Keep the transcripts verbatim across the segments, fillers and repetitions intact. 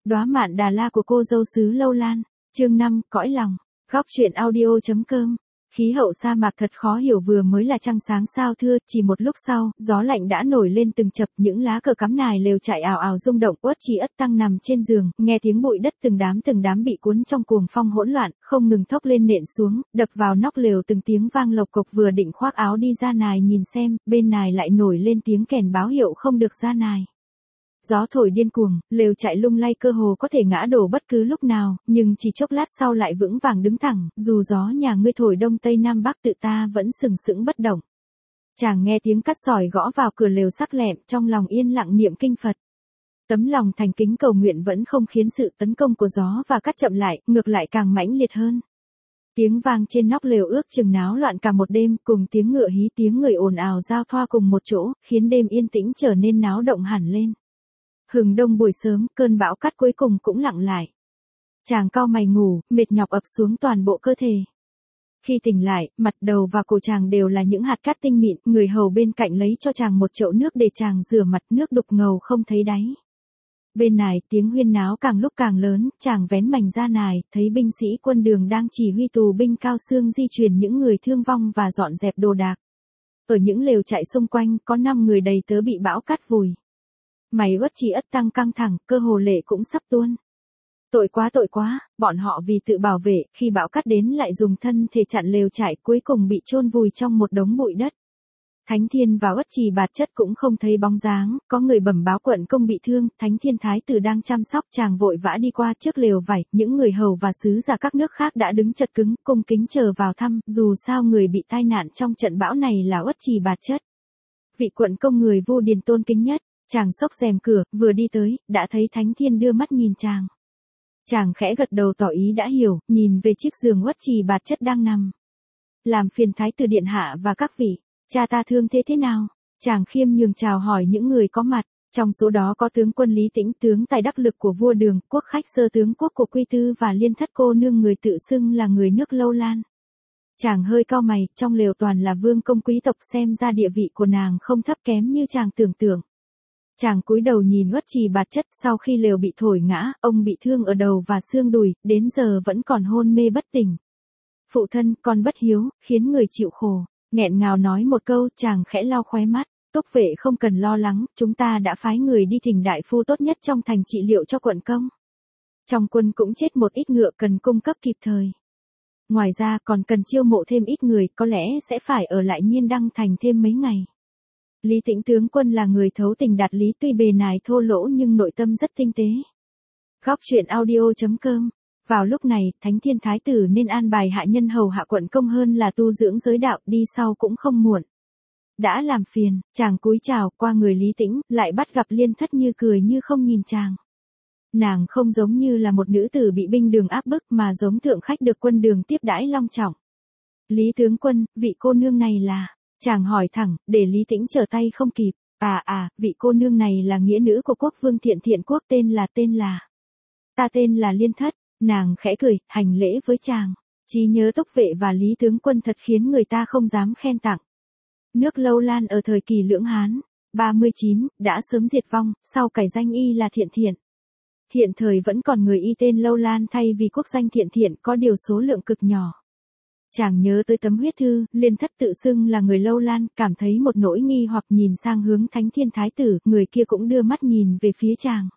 Đóa mạn Đà La của cô dâu xứ Lâu Lan, chương năm, cõi lòng. Góc truyện audio.com. Khí hậu sa mạc thật khó hiểu, vừa mới là trăng sáng sao thưa, chỉ một lúc sau, gió lạnh đã nổi lên từng chập, những lá cờ cắm nài lều trại ào ào rung động. Uất Trì Ất Tăng nằm trên giường, nghe tiếng bụi đất từng đám từng đám bị cuốn trong cuồng phong hỗn loạn, không ngừng thốc lên nện xuống, đập vào nóc lều từng tiếng vang lộc cộc. Vừa định khoác áo đi ra nài nhìn xem, bên nài lại nổi lên tiếng kèn báo hiệu không được ra nài. Gió thổi điên cuồng, lều trại lung lay cơ hồ có thể ngã đổ bất cứ lúc nào, nhưng chỉ chốc lát sau lại vững vàng đứng thẳng, dù gió nhà ngươi thổi đông tây nam bắc tự ta vẫn sừng sững bất động. Chàng nghe tiếng cắt sỏi gõ vào cửa lều sắc lẹm, trong lòng yên lặng niệm kinh Phật. Tấm lòng thành kính cầu nguyện vẫn không khiến sự tấn công của gió và cắt chậm lại, ngược lại càng mãnh liệt hơn. Tiếng vang trên nóc lều ước chừng náo loạn cả một đêm, cùng tiếng ngựa hí tiếng người ồn ào giao thoa cùng một chỗ, khiến đêm yên tĩnh trở nên náo động hẳn lên. Hừng đông buổi sớm, cơn bão cắt cuối cùng cũng lặng lại. Chàng cau mày ngủ, mệt nhọc ập xuống toàn bộ cơ thể. Khi tỉnh lại, mặt đầu và cổ chàng đều là những hạt cát tinh mịn, người hầu bên cạnh lấy cho chàng một chậu nước để chàng rửa mặt, nước đục ngầu không thấy đáy. Bên này, tiếng huyên náo càng lúc càng lớn, chàng vén mành ra nài, thấy binh sĩ quân đường đang chỉ huy tù binh cao xương di chuyển những người thương vong và dọn dẹp đồ đạc. Ở những lều trại xung quanh, có năm người đầy tớ bị bão cắt vùi. Mày Uất Trì Ất Tăng căng thẳng, cơ hồ lệ cũng sắp tuôn. Tội quá tội quá, bọn họ vì tự bảo vệ, khi bão cắt đến lại dùng thân thể chặn lều trại, cuối cùng bị chôn vùi trong một đống bụi đất. Thánh Thiên và Uất Trì Bạt Chất cũng không thấy bóng dáng, có người bẩm báo quận công bị thương, Thánh Thiên Thái tử đang chăm sóc, chàng vội vã đi qua trước lều vải, những người hầu và sứ giả các nước khác đã đứng chật cứng, cung kính chờ vào thăm, dù sao người bị tai nạn trong trận bão này là Uất Trì Bạt Chất. Vị quận công người Vu Điền tôn kính nhất. Chàng xốc rèm cửa, vừa đi tới, đã thấy Thánh Thiên đưa mắt nhìn chàng. Chàng khẽ gật đầu tỏ ý đã hiểu, nhìn về chiếc giường Uất Trì Bạt Chất đang nằm. Làm phiền Thái tử điện hạ và các vị, cha ta thương thế thế nào? Chàng khiêm nhường chào hỏi những người có mặt, trong số đó có tướng quân Lý Tĩnh, tướng tài đắc lực của vua Đường, quốc khách sơ tướng quốc của Quy Tư và Liên Thất cô nương người tự xưng là người nước Lâu Lan. Chàng hơi cau mày, trong lều toàn là vương công quý tộc, xem ra địa vị của nàng không thấp kém như chàng tưởng tượng. Chàng cúi đầu nhìn Uất Trì Bạt Chất, sau khi lều bị thổi ngã, ông bị thương ở đầu và xương đùi, đến giờ vẫn còn hôn mê bất tỉnh. Phụ thân, con bất hiếu, khiến người chịu khổ. Nghẹn ngào nói một câu, chàng khẽ lau khóe mắt. Túc vệ không cần lo lắng, chúng ta đã phái người đi thỉnh đại phu tốt nhất trong thành trị liệu cho quận công. Trong quân cũng chết một ít ngựa cần cung cấp kịp thời. Ngoài ra còn cần chiêu mộ thêm ít người, có lẽ sẽ phải ở lại Nhiên Đăng thành thêm mấy ngày. Lý Tĩnh tướng quân là người thấu tình đạt lý, tuy bề nài thô lỗ nhưng nội tâm rất tinh tế. Góc truyện audio.com. Vào lúc này, Thánh Thiên Thái tử nên an bài hạ nhân hầu hạ quận công hơn là tu dưỡng giới đạo, đi sau cũng không muộn. Đã làm phiền, chàng cúi chào qua người Lý Tĩnh, lại bắt gặp Liên Thất như cười như không nhìn chàng. Nàng không giống như là một nữ tử bị binh đường áp bức mà giống thượng khách được quân đường tiếp đãi long trọng. Lý tướng quân, vị cô nương này là... Chàng hỏi thẳng, để Lý Tĩnh trở tay không kịp. À à, vị cô nương này là nghĩa nữ của quốc vương Thiện Thiện quốc, tên là tên là. Ta tên là Liên Thất. Nàng khẽ cười, hành lễ với chàng. Trí nhớ Túc vệ và Lý tướng quân thật khiến người ta không dám khen tặng. Nước Lâu Lan ở thời kỳ Lưỡng Hán, ba mươi chín, đã sớm diệt vong, sau cải danh y là Thiện Thiện. Hiện thời vẫn còn người y tên Lâu Lan thay vì quốc danh Thiện Thiện, có điều số lượng cực nhỏ. Chàng nhớ tới tấm huyết thư, Liên Thất tự xưng là người Lâu Lan, cảm thấy một nỗi nghi hoặc nhìn sang hướng Thánh Thiên Thái tử, người kia cũng đưa mắt nhìn về phía chàng.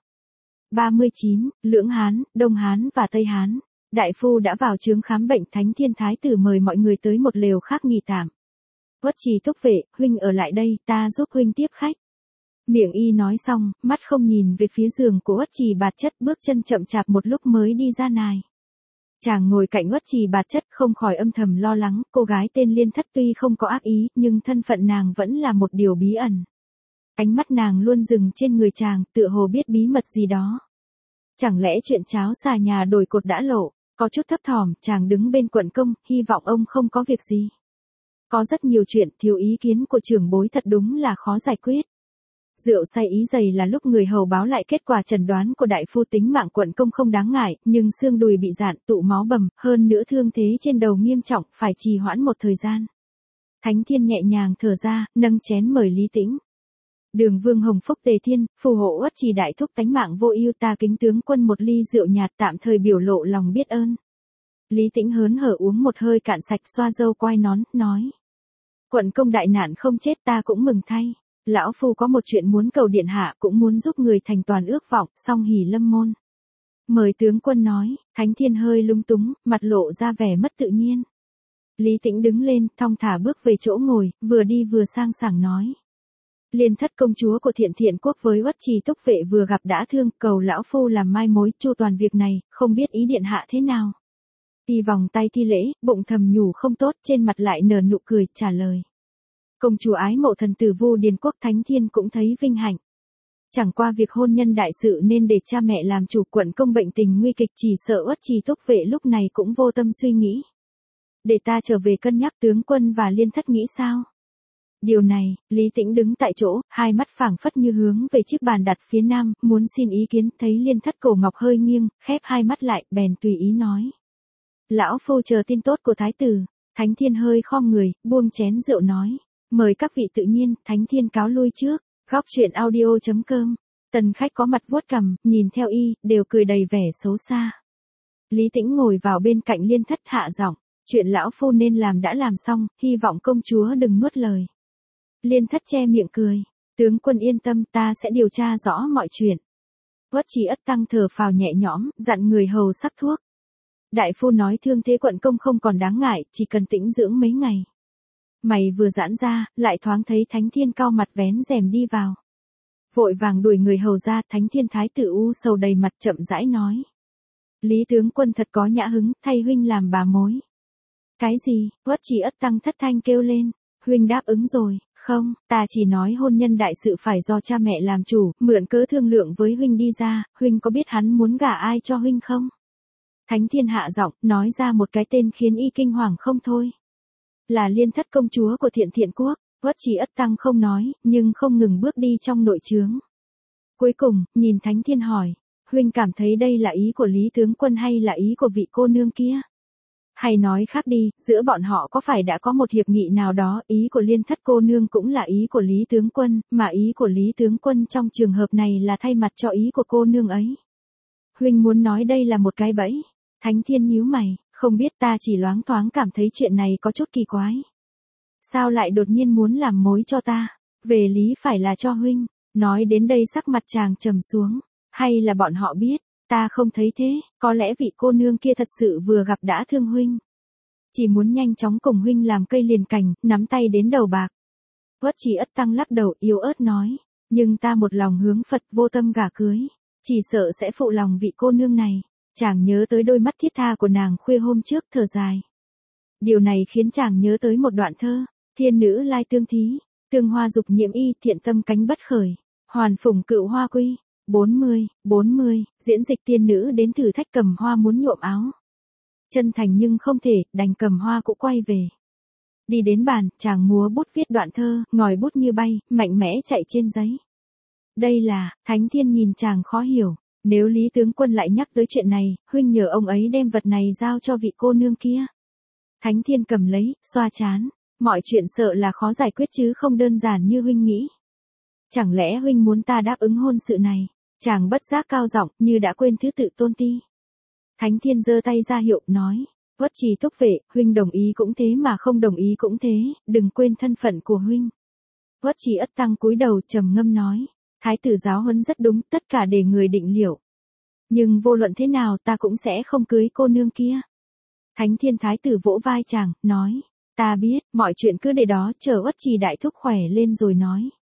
ba mươi chín, Lưỡng Hán, Đông Hán và Tây Hán. Đại phu đã vào chướng khám bệnh, Thánh Thiên Thái tử mời mọi người tới một lều khác nghỉ tạm. Uất Trì Túc vệ, huynh ở lại đây, ta giúp huynh tiếp khách. Miệng y nói xong, mắt không nhìn về phía giường của Uất Trì Bạt Chất, bước chân chậm chạp một lúc mới đi ra nài. Chàng ngồi cạnh Uất Trì Bạt Chất không khỏi âm thầm lo lắng, cô gái tên Liên Thất tuy không có ác ý, nhưng thân phận nàng vẫn là một điều bí ẩn. Ánh mắt nàng luôn dừng trên người chàng, tựa hồ biết bí mật gì đó. Chẳng lẽ chuyện cháo xà nhà đổi cột đã lộ, có chút thấp thỏm, chàng đứng bên quận công, hy vọng ông không có việc gì. Có rất nhiều chuyện, thiếu ý kiến của trưởng bối thật đúng là khó giải quyết. Rượu say ý dày là lúc người hầu báo lại kết quả chẩn đoán của đại phu, tính mạng quận công không đáng ngại, nhưng xương đùi bị rạn, tụ máu bầm, hơn nữa thương thế trên đầu nghiêm trọng, phải trì hoãn một thời gian. Thánh Thiên nhẹ nhàng thở ra, nâng chén mời Lý Tĩnh. Đường Vương hồng phúc tề thiên, phù hộ Uất Trì đại thúc tánh mạng vô ưu, ta kính tướng quân một ly rượu nhạt tạm thời biểu lộ lòng biết ơn. Lý Tĩnh hớn hở uống một hơi cạn sạch, xoa râu quai nón, nói. Quận công đại nạn không chết, ta cũng mừng thay. Lão phu có một chuyện muốn cầu điện hạ, cũng muốn giúp người thành toàn ước vọng, song hỉ lâm môn. Mời tướng quân nói. Thánh Thiên hơi lung túng, mặt lộ ra vẻ mất tự nhiên. Lý Tĩnh đứng lên, thong thả bước về chỗ ngồi, vừa đi vừa sang sảng nói. Liên thất công chúa của Thiện Thiện quốc với Uất Trì túc vệ vừa gặp đã thương, cầu lão phu làm mai mối chu toàn việc này, không biết ý điện hạ thế nào. Y vòng tay thi lễ, bụng thầm nhủ không tốt, trên mặt lại nở nụ cười, trả lời. Công chúa ái mộ thần tử Vu Điền quốc, Thánh Thiên cũng thấy vinh hạnh. Chẳng qua việc hôn nhân đại sự nên để cha mẹ làm chủ, quận công bệnh tình nguy kịch, chỉ sợ Uất Trì túc vệ lúc này cũng vô tâm suy nghĩ. Để ta trở về cân nhắc, tướng quân và Liên thất nghĩ sao? Điều này, Lý Tĩnh đứng tại chỗ, hai mắt phảng phất như hướng về chiếc bàn đặt phía nam, muốn xin ý kiến, thấy Liên thất cổ ngọc hơi nghiêng, khép hai mắt lại, bèn tùy ý nói. Lão phu chờ tin tốt của thái tử. Thánh Thiên hơi khom người, buông chén rượu nói. Mời các vị tự nhiên, Thánh Thiên cáo lui trước. Góc truyện audio chấm com. Tần khách có mặt vuốt cằm, nhìn theo y, đều cười đầy vẻ xấu xa. Lý Tĩnh ngồi vào bên cạnh Liên thất, hạ giọng. Chuyện lão phu nên làm đã làm xong, hy vọng công chúa đừng nuốt lời. Liên thất che miệng cười. Tướng quân yên tâm, ta sẽ điều tra rõ mọi chuyện. Uất Trì ất tăng thở phào nhẹ nhõm, dặn người hầu sắc thuốc. Đại phu nói thương thế quận công không còn đáng ngại, chỉ cần tĩnh dưỡng mấy ngày. Mày vừa giãn ra, lại thoáng thấy Thánh Thiên cau mặt vén rèm đi vào. Vội vàng đuổi người hầu ra, Thánh Thiên thái tử u sầu đầy mặt chậm rãi nói. Lý tướng quân thật có nhã hứng, thay huynh làm bà mối. Cái gì? Uất Trì ất tăng thất thanh kêu lên. Huynh đáp ứng rồi. Không, ta chỉ nói hôn nhân đại sự phải do cha mẹ làm chủ, mượn cớ thương lượng với huynh đi ra, huynh có biết hắn muốn gả ai cho huynh không? Thánh Thiên hạ giọng, nói ra một cái tên khiến y kinh hoàng không thôi. Là Liên thất công chúa của Thiện Thiện quốc. Uất Trì ất tăng không nói, nhưng không ngừng bước đi trong nội trướng. Cuối cùng, nhìn Thánh Thiên hỏi, huynh cảm thấy đây là ý của Lý tướng quân hay là ý của vị cô nương kia? Hay nói khác đi, giữa bọn họ có phải đã có một hiệp nghị nào đó, ý của Liên thất cô nương cũng là ý của Lý tướng quân, mà ý của Lý tướng quân trong trường hợp này là thay mặt cho ý của cô nương ấy. Huynh muốn nói đây là một cái bẫy. Thánh Thiên nhíu mày, không biết, ta chỉ loáng thoáng cảm thấy chuyện này có chút kỳ quái. Sao lại đột nhiên muốn làm mối cho ta? Về lý phải là cho huynh. Nói đến đây sắc mặt chàng trầm xuống. Hay là bọn họ biết? Ta không thấy thế, có lẽ vị cô nương kia thật sự vừa gặp đã thương huynh. Chỉ muốn nhanh chóng cùng huynh làm cây liền cành, nắm tay đến đầu bạc. Uất Trì ất tăng lắc đầu yếu ớt nói. Nhưng ta một lòng hướng Phật, vô tâm gả cưới. Chỉ sợ sẽ phụ lòng vị cô nương này. Chàng nhớ tới đôi mắt thiết tha của nàng khuya hôm trước, thở dài. Điều này khiến chàng nhớ tới một đoạn thơ. Thiên nữ lai tương thí, tương hoa dục nhiễm y, thiện tâm cánh bất khởi. Hoàn phùng cựu hoa quy. bốn mươi, bốn mươi, diễn dịch tiên nữ đến thử thách cầm hoa muốn nhuộm áo. Chân thành nhưng không thể, đành cầm hoa cũng quay về. Đi đến bàn, chàng múa bút viết đoạn thơ, ngòi bút như bay, mạnh mẽ chạy trên giấy. Đây là, Thánh Thiên nhìn chàng khó hiểu. Nếu Lý tướng quân lại nhắc tới chuyện này, huynh nhờ ông ấy đem vật này giao cho vị cô nương kia. Thánh Thiên cầm lấy, xoa chán. Mọi chuyện sợ là khó giải quyết chứ không đơn giản như huynh nghĩ. Chẳng lẽ huynh muốn ta đáp ứng hôn sự này? Chàng bất giác cao giọng, như đã quên thứ tự tôn ti. Thánh Thiên giơ tay ra hiệu, nói. Uất Trì túc vệ, huynh đồng ý cũng thế mà không đồng ý cũng thế, đừng quên thân phận của huynh. Uất Trì ất tăng cúi đầu trầm ngâm nói. Thái tử giáo huấn rất đúng, tất cả để người định liệu. Nhưng vô luận thế nào ta cũng sẽ không cưới cô nương kia. Thánh Thiên thái tử vỗ vai chàng, nói. Ta biết, mọi chuyện cứ để đó, chờ Uất Trì đại thúc khỏe lên rồi nói.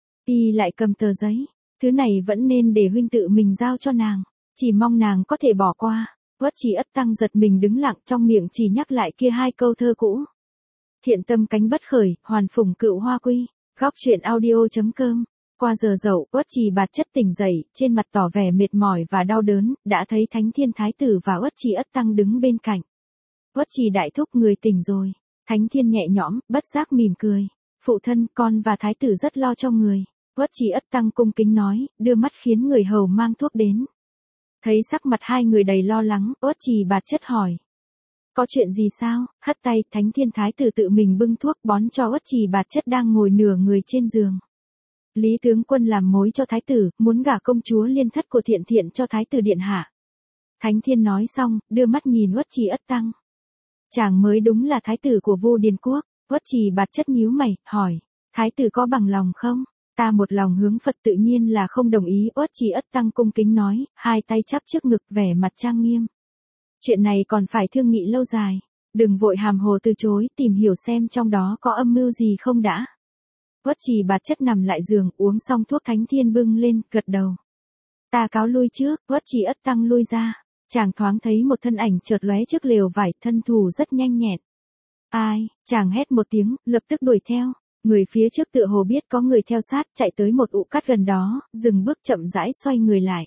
Y lại cầm tờ giấy. Thứ này vẫn nên để huynh tự mình giao cho nàng. Chỉ mong nàng có thể bỏ qua. Uất Trì ất tăng giật mình đứng lặng, trong miệng chỉ nhắc lại kia hai câu thơ cũ. Thiện tâm cánh bất khởi, hoàn phùng cựu hoa quy. Góc truyện audio chấm com. Qua giờ dậu, Uất Trì bạt chất tỉnh dậy, trên mặt tỏ vẻ mệt mỏi và đau đớn, đã thấy Thánh Thiên thái tử và Uất Trì ất tăng đứng bên cạnh. Uất Trì đại thúc, người tỉnh rồi. Thánh Thiên nhẹ nhõm, bất giác mỉm cười. Phụ thân, con và thái tử rất lo cho người. Uất Trì ất tăng cung kính nói, đưa mắt khiến người hầu mang thuốc đến. Thấy sắc mặt hai người đầy lo lắng, Uất Trì bạt chất hỏi. Có chuyện gì sao? Hất tay, Thánh Thiên thái tử tự mình bưng thuốc bón cho Uất Trì bạt chất đang ngồi nửa người trên giường. Lý tướng quân làm mối cho thái tử, muốn gả công chúa Liên Thất của Thiện Thiện cho thái tử điện hạ. Thánh Thiên nói xong, đưa mắt nhìn Uất Trì Ất Tăng. Chàng mới đúng là thái tử của Vu Điền Quốc. Uất Trì Bạt Chất nhíu mày, hỏi, thái tử có bằng lòng không? Ta một lòng hướng Phật tự nhiên là không đồng ý. Uất Trì Ất Tăng cung kính nói, hai tay chắp trước ngực vẻ mặt trang nghiêm. Chuyện này còn phải thương nghị lâu dài. Đừng vội hàm hồ từ chối, tìm hiểu xem trong đó có âm mưu gì không đã. Uất Trì Bạt Chất nằm lại giường, uống xong thuốc Thánh Thiên bưng lên, gật đầu. Ta cáo lui trước. Uất Trì Ất Tăng lui ra. Chàng thoáng thấy một thân ảnh chợt lóe trước lều vải, thân thủ rất nhanh nhẹn. Ai? Chàng hét một tiếng, lập tức đuổi theo. Người phía trước tựa hồ biết có người theo sát, chạy tới một ụ cát gần đó, dừng bước chậm rãi xoay người lại.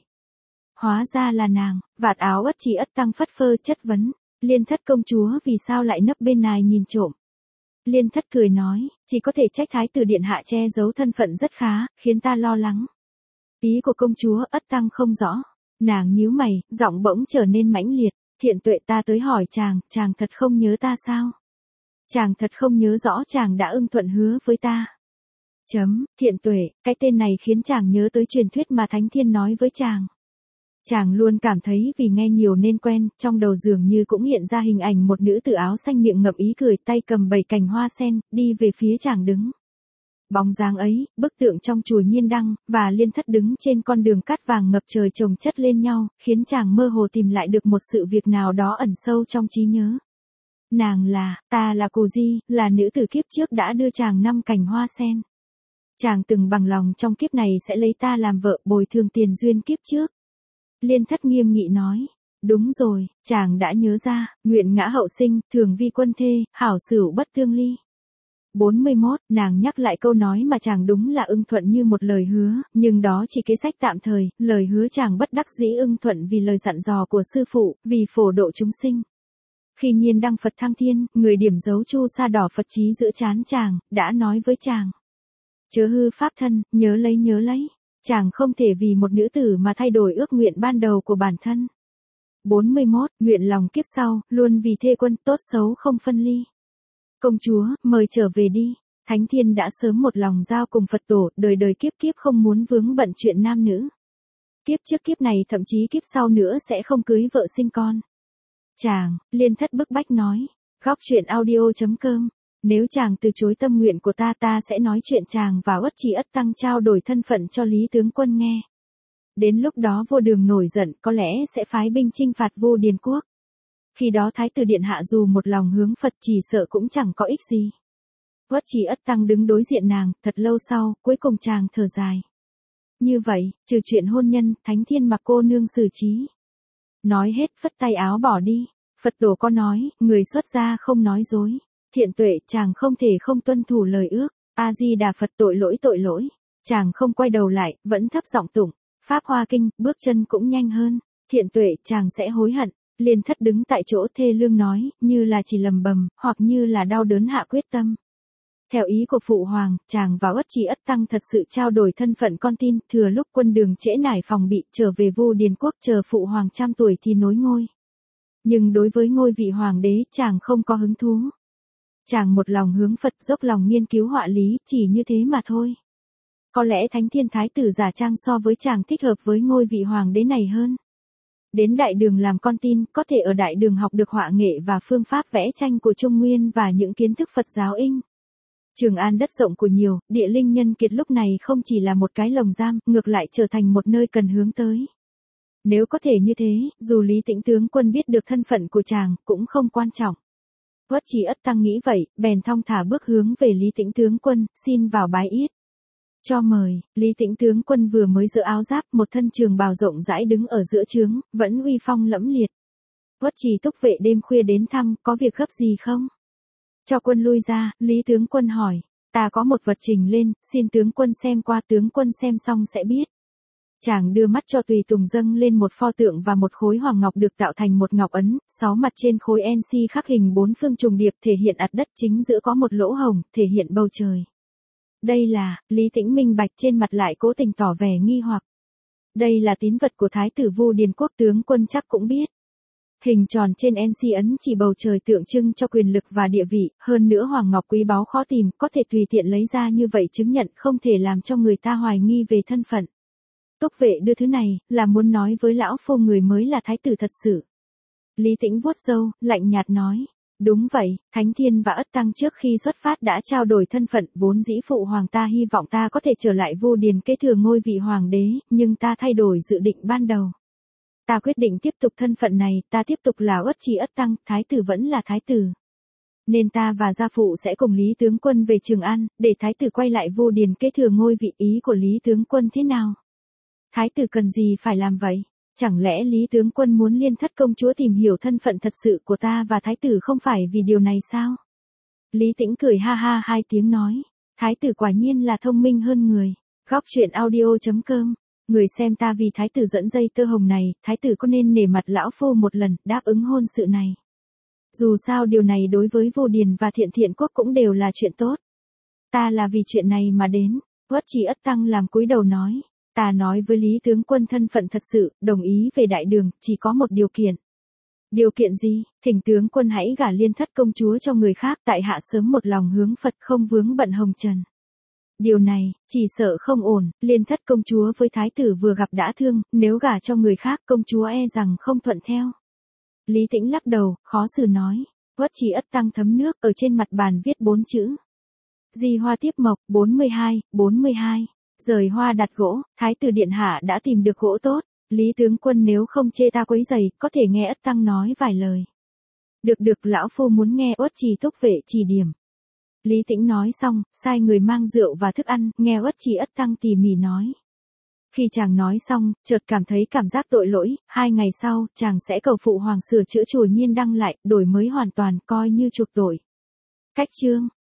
Hóa ra là nàng. Vạt áo Uất Trì Ất Tăng phất phơ chất vấn. Liên Thất công chúa vì sao lại nấp bên này nhìn trộm? Liên Thất cười nói, chỉ có thể trách thái tử điện hạ che giấu thân phận rất khá, khiến ta lo lắng. Ý của công chúa Ất Tăng không rõ. Nàng nhíu mày, giọng bỗng trở nên mãnh liệt. Thiện Tuệ, ta tới hỏi chàng, chàng thật không nhớ ta sao? Chàng thật không nhớ rõ chàng đã ưng thuận hứa với ta. Chấm, Thiện Tuệ, cái tên này khiến chàng nhớ tới truyền thuyết mà Thánh Thiên nói với chàng. Chàng luôn cảm thấy vì nghe nhiều nên quen, trong đầu dường như cũng hiện ra hình ảnh một nữ tử áo xanh miệng ngậm ý cười, tay cầm bảy cành hoa sen, đi về phía chàng đứng. Bóng dáng ấy, bức tượng trong chùa Nhiên Đăng, và Liên Thất đứng trên con đường cát vàng ngập trời chồng chất lên nhau, khiến chàng mơ hồ tìm lại được một sự việc nào đó ẩn sâu trong trí nhớ. Nàng là, ta là Cù Di, là nữ tử kiếp trước đã đưa chàng năm cành hoa sen. Chàng từng bằng lòng trong kiếp này sẽ lấy ta làm vợ, bồi thường tiền duyên kiếp trước. Liên Thất nghiêm nghị nói. Đúng rồi, chàng đã nhớ ra, nguyện ngã hậu sinh, thường vi quân thê, hảo sửu bất tương ly. bốn mươi mốt, nàng nhắc lại câu nói mà chàng đúng là ưng thuận như một lời hứa, nhưng đó chỉ kế sách tạm thời, lời hứa chàng bất đắc dĩ ưng thuận vì lời dặn dò của sư phụ, vì phổ độ chúng sinh. Khi Nhiên Đăng Phật thăng thiên, người điểm dấu chu sa đỏ Phật chí giữa trán chàng, đã nói với chàng. Chớ hư pháp thân, nhớ lấy nhớ lấy. Chàng không thể vì một nữ tử mà thay đổi ước nguyện ban đầu của bản thân. bốn mươi mốt, nguyện lòng kiếp sau, luôn vì thê quân, tốt xấu không phân ly. Công chúa, mời trở về đi. Thánh Thiên đã sớm một lòng giao cùng Phật tổ, đời đời kiếp kiếp không muốn vướng bận chuyện nam nữ. Kiếp trước kiếp này thậm chí kiếp sau nữa sẽ không cưới vợ sinh con. Chàng, Liên Thất bức bách nói. Góc truyện audio chấm com. Nếu chàng từ chối tâm nguyện của ta, ta sẽ nói chuyện chàng và Uất Trì Ất Tăng trao đổi thân phận cho Lý tướng quân nghe. Đến lúc đó Vua Đường nổi giận, có lẽ sẽ phái binh chinh phạt Vu Điền Quốc. Khi đó thái tử điện hạ dù một lòng hướng Phật chỉ sợ cũng chẳng có ích gì. Uất Trì Ất Tăng đứng đối diện nàng, thật lâu sau, cuối cùng chàng thở dài. Như vậy, trừ chuyện hôn nhân, Thánh Thiên mặc cô nương xử trí. Nói hết, phất tay áo bỏ đi. Phật tổ có nói, người xuất gia không nói dối. Thiện Tuệ, chàng không thể không tuân thủ lời ước. A Di Đà Phật, tội lỗi tội lỗi. Chàng không quay đầu lại, vẫn thấp giọng tụng Pháp Hoa Kinh, bước chân cũng nhanh hơn. Thiện Tuệ, chàng sẽ hối hận. Liên Thất đứng tại chỗ thê lương nói, như là chỉ lầm bầm, hoặc như là đau đớn hạ quyết tâm. Theo ý của Phụ Hoàng, chàng và Uất Trì Ất Tăng thật sự trao đổi thân phận con tin, thừa lúc quân Đường trễ nải phòng bị, trở về Vu Điền Quốc chờ Phụ Hoàng trăm tuổi thì nối ngôi. Nhưng đối với ngôi vị Hoàng đế, chàng không có hứng thú. Chàng một lòng hướng Phật, dốc lòng nghiên cứu họa lý, chỉ như thế mà thôi. Có lẽ Thánh Thiên Thái tử giả trang so với chàng thích hợp với ngôi vị Hoàng đế này hơn. Đến Đại Đường làm con tin, có thể ở Đại Đường học được họa nghệ và phương pháp vẽ tranh của Trung Nguyên và những kiến thức Phật giáo inh. Trường An đất rộng của nhiều, địa linh nhân kiệt lúc này không chỉ là một cái lồng giam, ngược lại trở thành một nơi cần hướng tới. Nếu có thể như thế, dù Lý Tĩnh tướng quân biết được thân phận của chàng, cũng không quan trọng. Uất Trì Ất Tăng nghĩ vậy, bèn thong thả bước hướng về Lý Tĩnh tướng quân, xin vào bái yết. Cho mời. Lý Tĩnh tướng quân vừa mới giơ áo giáp, một thân trường bào rộng rãi đứng ở giữa trướng, vẫn uy phong lẫm liệt. Uất Trì túc vệ đêm khuya đến thăm, có việc gấp gì không? Cho quân lui ra, Lý tướng quân hỏi. Ta có một vật trình lên, xin tướng quân xem qua, tướng quân xem xong sẽ biết. Chàng đưa mắt cho tùy tùng dâng lên một pho tượng và một khối hoàng ngọc được tạo thành một ngọc ấn, sáu mặt trên khối en xê khắc hình bốn phương trùng điệp, thể hiện ạt đất, chính giữa có một lỗ hồng, thể hiện bầu trời. Đây là, Lý Tĩnh minh bạch, trên mặt lại cố tình tỏ vẻ nghi hoặc. Đây là tín vật của Thái tử Vu Điền Quốc, tướng quân chắc cũng biết. Hình tròn trên en xê ấn chỉ bầu trời tượng trưng cho quyền lực và địa vị, hơn nữa hoàng ngọc quý báu khó tìm, có thể tùy tiện lấy ra như vậy chứng nhận không thể làm cho người ta hoài nghi về thân phận. Túc Vệ đưa thứ này, là muốn nói với lão phu người mới là thái tử thật sự. Lý Tĩnh vuốt râu, lạnh nhạt nói. Đúng vậy, Thánh Thiên và Ất Tăng trước khi xuất phát đã trao đổi thân phận, vốn dĩ phụ hoàng ta hy vọng ta có thể trở lại Vu Điền kế thừa ngôi vị hoàng đế, nhưng ta thay đổi dự định ban đầu. Ta quyết định tiếp tục thân phận này, ta tiếp tục là Uất Trì Ất Tăng, thái tử vẫn là thái tử. Nên ta và gia phụ sẽ cùng Lý tướng quân về Trường An, để thái tử quay lại Vu Điền kế thừa ngôi vị. Ý của Lý tướng quân thế nào? Thái tử cần gì phải làm vậy? Chẳng lẽ Lý tướng quân muốn Liên Thất công chúa tìm hiểu thân phận thật sự của ta và thái tử không phải vì điều này sao? Lý Tĩnh cười ha ha hai tiếng nói. Thái tử quả nhiên là thông minh hơn người. Góc truyện audio chấm com. Người xem ta vì thái tử dẫn dây tơ hồng này, thái tử có nên nể mặt lão phu một lần, đáp ứng hôn sự này. Dù sao điều này đối với Vô Điền và Thiện Thiện Quốc cũng đều là chuyện tốt. Ta là vì chuyện này mà đến. Uất Trì Ất Tăng làm cúi đầu nói. Ta nói với Lý tướng quân thân phận thật sự, đồng ý về đại đường, chỉ có một điều kiện. Điều kiện gì? Thỉnh tướng quân hãy gả Liên Thất công chúa cho người khác, tại hạ sớm một lòng hướng Phật không vướng bận hồng trần. Điều này, chỉ sợ không ổn, Liên Thất công chúa với thái tử vừa gặp đã thương, nếu gả cho người khác công chúa e rằng không thuận theo. Lý Tĩnh lắc đầu, khó xử nói. Uất Trì Ất Tăng thấm nước, ở trên mặt bàn viết bốn chữ. Di hoa tiếp mộc, bốn mươi hai, bốn mươi hai. Rời hoa đặt gỗ, thái tử điện hạ đã tìm được gỗ tốt. Lý tướng quân nếu không chê ta quấy rầy, có thể nghe Ất Tăng nói vài lời. Được được, lão phu muốn nghe Uất Trì Túc Vệ chỉ điểm. Lý Tĩnh nói xong, sai người mang rượu và thức ăn, nghe Uất Trì Ất Tăng tỉ mỉ nói. Khi chàng nói xong, chợt cảm thấy cảm giác tội lỗi, hai ngày sau, chàng sẽ cầu phụ hoàng sửa chữa chùa Nhiên Đăng lại, đổi mới hoàn toàn, coi như chuộc tội. Cách chương